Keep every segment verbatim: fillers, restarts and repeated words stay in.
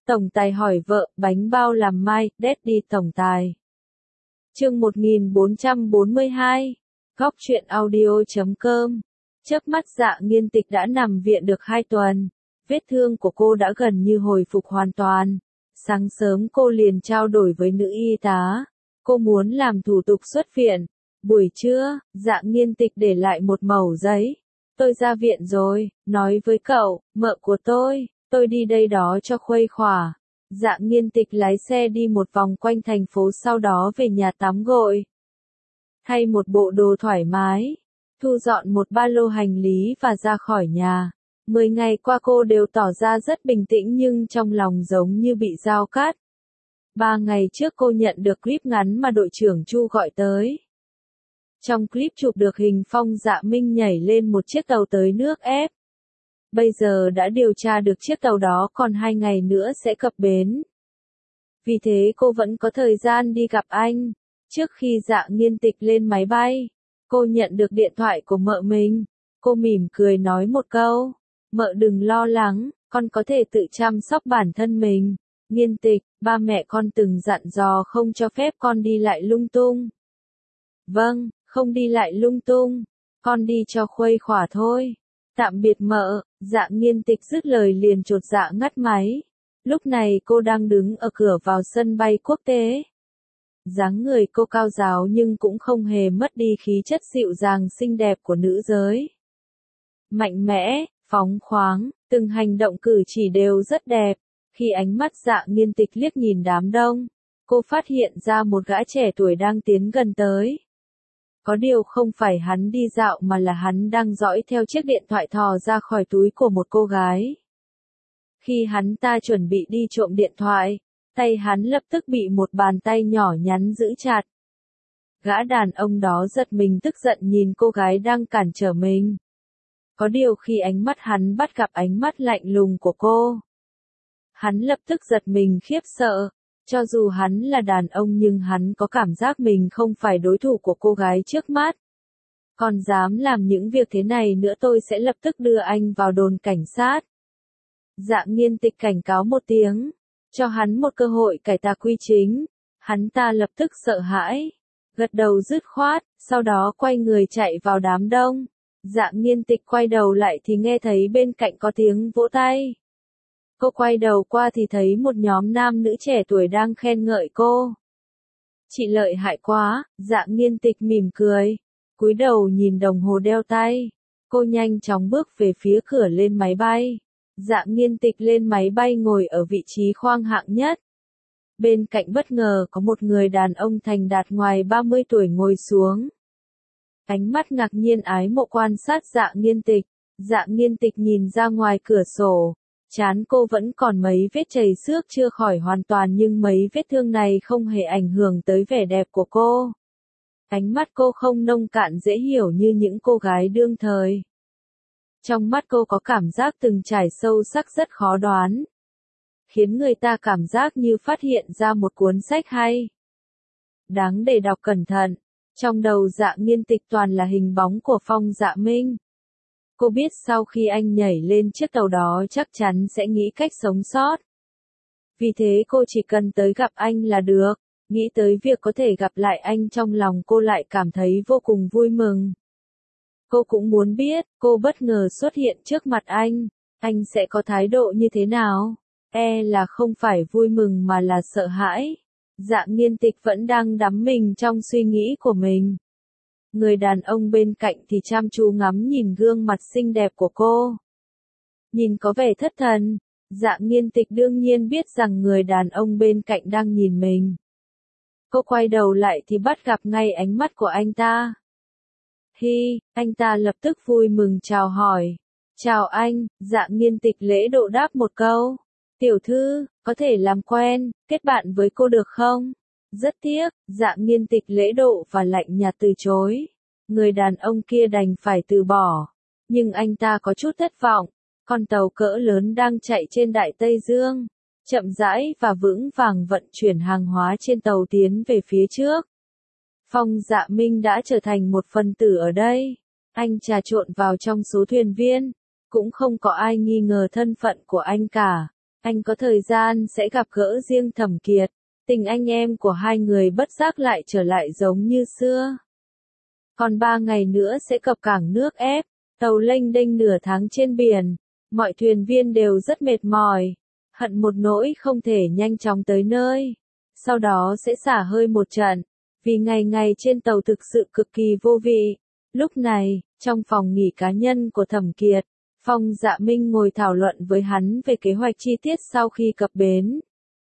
Tổng tài hỏi vợ, bánh bao làm mai, Daddy tổng tài. Chương một nghìn bốn trăm bốn mươi hai. Góc truyện audio chấm com. Chớp mắt Dạ Nghiên Tịch đã nằm viện được hai tuần. Vết thương của cô đã gần như hồi phục hoàn toàn. Sáng sớm cô liền trao đổi với nữ y tá. Cô muốn làm thủ tục xuất viện. Buổi trưa, Dạ Nghiên Tịch để lại một mẩu giấy. Tôi ra viện rồi, nói với cậu, mợ của tôi, tôi đi đây đó cho khuây khỏa. Dạ Nghiên Tịch lái xe đi một vòng quanh thành phố, sau đó về nhà tắm gội. Thay một bộ đồ thoải mái, thu dọn một ba lô hành lý và ra khỏi nhà. Mười ngày qua cô đều tỏ ra rất bình tĩnh nhưng trong lòng giống như bị dao cắt. Ba ngày trước cô nhận được clip ngắn mà đội trưởng Chu gọi tới. Trong clip chụp được hình Phong Dạ Minh nhảy lên một chiếc tàu tới nước ép. Bây giờ đã điều tra được chiếc tàu đó còn hai ngày nữa sẽ cập bến. Vì thế cô vẫn có thời gian đi gặp anh. Trước khi Dạ Nghiên Tịch lên máy bay, cô nhận được điện thoại của mợ mình. Cô mỉm cười nói một câu, mợ đừng lo lắng, con có thể tự chăm sóc bản thân mình. Nghiên Tịch, ba mẹ con từng dặn dò không cho phép con đi lại lung tung. Vâng, không đi lại lung tung, con đi cho khuây khỏa thôi. Tạm biệt mợ. Dạ Nghiên Tịch dứt lời liền chột dạ ngắt máy. Lúc này cô đang đứng ở cửa vào sân bay quốc tế. Dáng người cô cao ráo nhưng cũng không hề mất đi khí chất dịu dàng xinh đẹp của nữ giới. Mạnh mẽ, phóng khoáng, từng hành động cử chỉ đều rất đẹp. Khi ánh mắt Dạ Nghiên Tịch liếc nhìn đám đông, cô phát hiện ra một gã trẻ tuổi đang tiến gần tới. Có điều không phải hắn đi dạo mà là hắn đang dõi theo chiếc điện thoại thò ra khỏi túi của một cô gái. Khi hắn ta chuẩn bị đi trộm điện thoại, tay hắn lập tức bị một bàn tay nhỏ nhắn giữ chặt. Gã đàn ông đó giật mình tức giận nhìn cô gái đang cản trở mình. Có điều khi ánh mắt hắn bắt gặp ánh mắt lạnh lùng của cô, hắn lập tức giật mình khiếp sợ. Cho dù hắn là đàn ông nhưng hắn có cảm giác mình không phải đối thủ của cô gái trước mắt. Còn dám làm những việc thế này nữa tôi sẽ lập tức đưa anh vào đồn cảnh sát. Dạ Nghiên Tịch cảnh cáo một tiếng, cho hắn một cơ hội cải tà quy chính. Hắn ta lập tức sợ hãi, gật đầu dứt khoát, sau đó quay người chạy vào đám đông. Dạ Nghiên Tịch quay đầu lại thì nghe thấy bên cạnh có tiếng vỗ tay. Cô quay đầu qua thì thấy một nhóm nam nữ trẻ tuổi đang khen ngợi cô. Chị lợi hại quá. Dạ Nghiên Tịch mỉm cười, cúi đầu nhìn đồng hồ đeo tay. Cô nhanh chóng bước về phía cửa lên máy bay. Dạ Nghiên Tịch lên máy bay ngồi ở vị trí khoang hạng nhất. Bên cạnh bất ngờ có một người đàn ông thành đạt ngoài ba mươi tuổi ngồi xuống. Ánh mắt ngạc nhiên ái mộ quan sát Dạ Nghiên Tịch. Dạ Nghiên Tịch nhìn ra ngoài cửa sổ. Trán cô vẫn còn mấy vết chảy xước chưa khỏi hoàn toàn nhưng mấy vết thương này không hề ảnh hưởng tới vẻ đẹp của cô. Ánh mắt cô không nông cạn dễ hiểu như những cô gái đương thời. Trong mắt cô có cảm giác từng trải sâu sắc rất khó đoán, khiến người ta cảm giác như phát hiện ra một cuốn sách hay, đáng để đọc cẩn thận. Trong đầu Dạ Nghiên Tịch toàn là hình bóng của Phong Dạ Minh. Cô biết sau khi anh nhảy lên chiếc tàu đó chắc chắn sẽ nghĩ cách sống sót. Vì thế cô chỉ cần tới gặp anh là được. Nghĩ tới việc có thể gặp lại anh trong lòng cô lại cảm thấy vô cùng vui mừng. Cô cũng muốn biết, cô bất ngờ xuất hiện trước mặt anh, anh sẽ có thái độ như thế nào? E là không phải vui mừng mà là sợ hãi. Dạ Nghiên Tịch vẫn đang đắm mình trong suy nghĩ của mình. Người đàn ông bên cạnh thì chăm chú ngắm nhìn gương mặt xinh đẹp của cô. Nhìn có vẻ thất thần. Dạ Nghiên Tịch đương nhiên biết rằng người đàn ông bên cạnh đang nhìn mình. Cô quay đầu lại thì bắt gặp ngay ánh mắt của anh ta. Hi, anh ta lập tức vui mừng chào hỏi. Chào anh. Dạ Nghiên Tịch lễ độ đáp một câu. Tiểu thư, có thể làm quen, kết bạn với cô được không? Rất tiếc. Dạ Nghiên Tịch lễ độ và lạnh nhạt từ chối. Người đàn ông kia đành phải từ bỏ. Nhưng anh ta có chút thất vọng. Con tàu cỡ lớn đang chạy trên Đại Tây Dương, chậm rãi và vững vàng vận chuyển hàng hóa trên tàu tiến về phía trước. Phong Dạ Minh đã trở thành một phần tử ở đây. Anh trà trộn vào trong số thuyền viên. Cũng không có ai nghi ngờ thân phận của anh cả. anh có thời gian sẽ gặp gỡ riêng Thẩm Kiệt. Tình anh em của hai người bất giác lại trở lại giống như xưa. Còn ba ngày nữa sẽ cập cảng nước ép, tàu lênh đênh nửa tháng trên biển. Mọi thuyền viên đều rất mệt mỏi, hận một nỗi không thể nhanh chóng tới nơi. Sau đó sẽ xả hơi một trận, vì ngày ngày trên tàu thực sự cực kỳ vô vị. Lúc này, trong phòng nghỉ cá nhân của Thẩm Kiệt, Phong Dạ Minh ngồi thảo luận với hắn về kế hoạch chi tiết sau khi cập bến.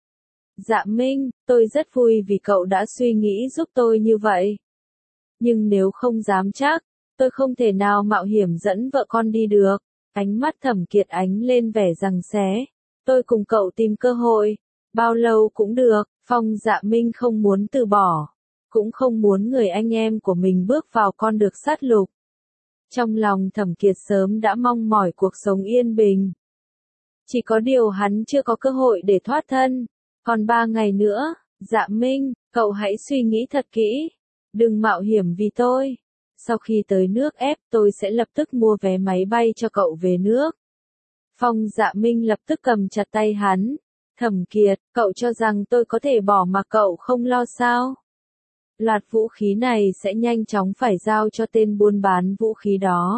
Dạ Minh, tôi rất vui vì cậu đã suy nghĩ giúp tôi như vậy. Nhưng nếu không dám chắc, tôi không thể nào mạo hiểm dẫn vợ con đi được. Ánh mắt Thẩm Kiệt ánh lên vẻ giằng xé. Tôi cùng cậu tìm cơ hội. Bao lâu cũng được. Phong Dạ Minh không muốn từ bỏ. Cũng không muốn người anh em của mình bước vào con đường sát lục. Trong lòng Thẩm Kiệt sớm đã mong mỏi cuộc sống yên bình. Chỉ có điều hắn chưa có cơ hội để thoát thân. Còn ba ngày nữa, Dạ Minh, cậu hãy suy nghĩ thật kỹ. Đừng mạo hiểm vì tôi. Sau khi tới nước ép tôi sẽ lập tức mua vé máy bay cho cậu về nước. Phong Dạ Minh lập tức cầm chặt tay hắn. Thẩm Kiệt, cậu cho rằng tôi có thể bỏ mặc cậu không lo sao? Loạt vũ khí này sẽ nhanh chóng phải giao cho tên buôn bán vũ khí đó.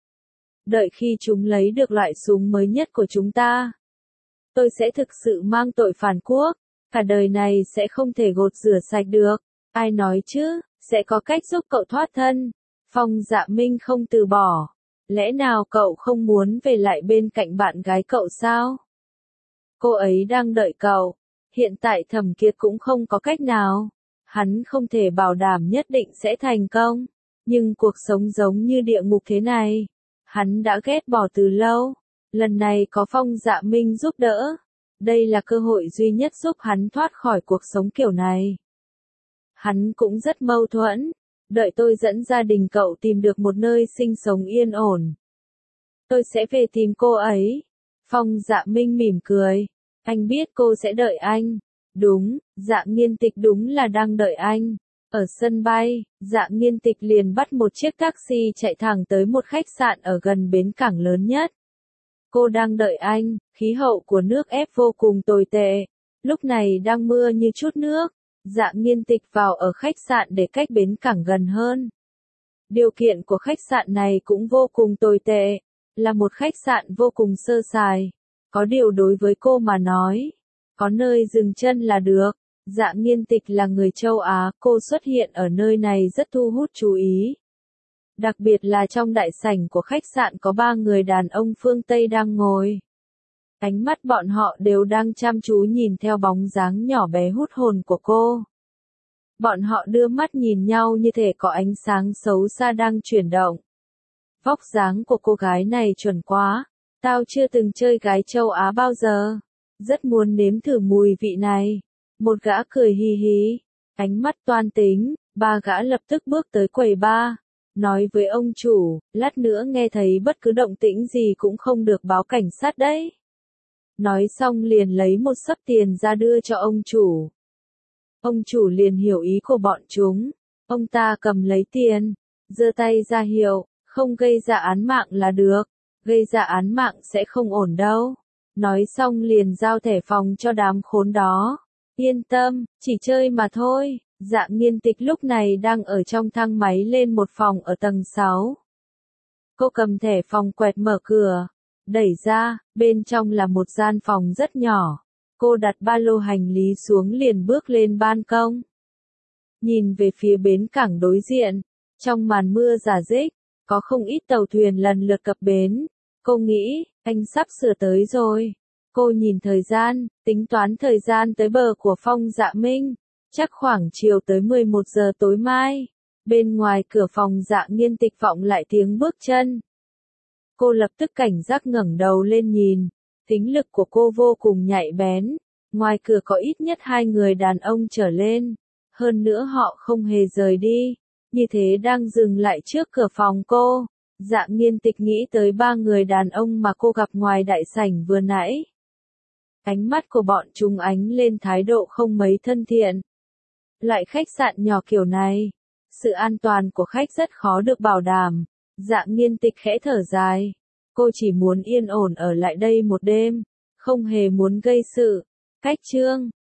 Đợi khi chúng lấy được loại súng mới nhất của chúng ta, tôi sẽ thực sự mang tội phản quốc, cả đời này sẽ không thể gột rửa sạch được. Ai nói chứ, sẽ có cách giúp cậu thoát thân. Phong Dạ Minh không từ bỏ. Lẽ nào cậu không muốn về lại bên cạnh bạn gái cậu sao? Cô ấy đang đợi cậu. Hiện tại Thẩm Kiệt cũng không có cách nào. Hắn không thể bảo đảm nhất định sẽ thành công. Nhưng cuộc sống giống như địa ngục thế này, hắn đã ghét bỏ từ lâu. Lần này có Phong Dạ Minh giúp đỡ. Đây là cơ hội duy nhất giúp hắn thoát khỏi cuộc sống kiểu này. Hắn cũng rất mâu thuẫn. Đợi tôi dẫn gia đình cậu tìm được một nơi sinh sống yên ổn, tôi sẽ về tìm cô ấy. Phong Dạ Minh mỉm cười. Anh biết cô sẽ đợi anh. Đúng, Dạ Nghiên Tịch đúng là đang đợi anh. Ở sân bay, Dạ Nghiên Tịch liền bắt một chiếc taxi chạy thẳng tới một khách sạn ở gần bến cảng lớn nhất. Cô đang đợi anh. Khí hậu của nước ép vô cùng tồi tệ. Lúc này đang mưa như chút nước. Dạ Nghiên Tịch vào ở khách sạn để cách bến cảng gần hơn. Điều kiện của khách sạn này cũng vô cùng tồi tệ. Là một khách sạn vô cùng sơ sài. Có điều đối với cô mà nói, có nơi dừng chân là được. Dạ Nghiên Tịch là người châu Á, cô xuất hiện ở nơi này rất thu hút chú ý. Đặc biệt là trong đại sảnh của khách sạn có ba người đàn ông phương Tây đang ngồi. Ánh mắt bọn họ đều đang chăm chú nhìn theo bóng dáng nhỏ bé hút hồn của cô. Bọn họ đưa mắt nhìn nhau như thể có ánh sáng xấu xa đang chuyển động. Vóc dáng của cô gái này chuẩn quá. Tao chưa từng chơi gái châu Á bao giờ. Rất muốn nếm thử mùi vị này. Một gã cười hì hì. Ánh mắt toan tính. Ba gã lập tức bước tới quầy bar. Nói với ông chủ, lát nữa nghe thấy bất cứ động tĩnh gì cũng không được báo cảnh sát đấy. Nói xong liền lấy một xấp tiền ra đưa cho ông chủ. Ông chủ liền hiểu ý của bọn chúng. Ông ta cầm lấy tiền, giơ tay ra hiệu, không gây ra án mạng là được. Gây ra án mạng sẽ không ổn đâu. Nói xong liền giao thẻ phòng cho đám khốn đó. Yên tâm, chỉ chơi mà thôi. Dạ Nghiên Tịch lúc này đang ở trong thang máy lên một phòng ở tầng sáu. Cô cầm thẻ phòng quẹt mở cửa. Đẩy ra, bên trong là một gian phòng rất nhỏ. Cô đặt ba lô hành lý xuống liền bước lên ban công. Nhìn về phía bến cảng đối diện, trong màn mưa rả rích, có không ít tàu thuyền lần lượt cập bến. Cô nghĩ, anh sắp sửa tới rồi. Cô nhìn thời gian, tính toán thời gian tới bờ của Phong Dạ Minh. Chắc khoảng chiều tới mười một giờ tối mai. Bên ngoài cửa phòng Dạ Nghiên Tịch vọng lại tiếng bước chân. Cô lập tức cảnh giác ngẩng đầu lên nhìn. Tính lực của cô vô cùng nhạy bén. Ngoài cửa có ít nhất hai người đàn ông trở lên. Hơn nữa họ không hề rời đi. Như thế đang dừng lại trước cửa phòng cô. Dạ Nghiên Tịch nghĩ tới ba người đàn ông mà cô gặp ngoài đại sảnh vừa nãy. Ánh mắt của bọn chúng ánh lên thái độ không mấy thân thiện. Loại khách sạn nhỏ kiểu này, sự an toàn của khách rất khó được bảo đảm. Dạ Nghiên Tịch khẽ thở dài. Cô chỉ muốn yên ổn ở lại đây một đêm, không hề muốn gây sự. Cách chương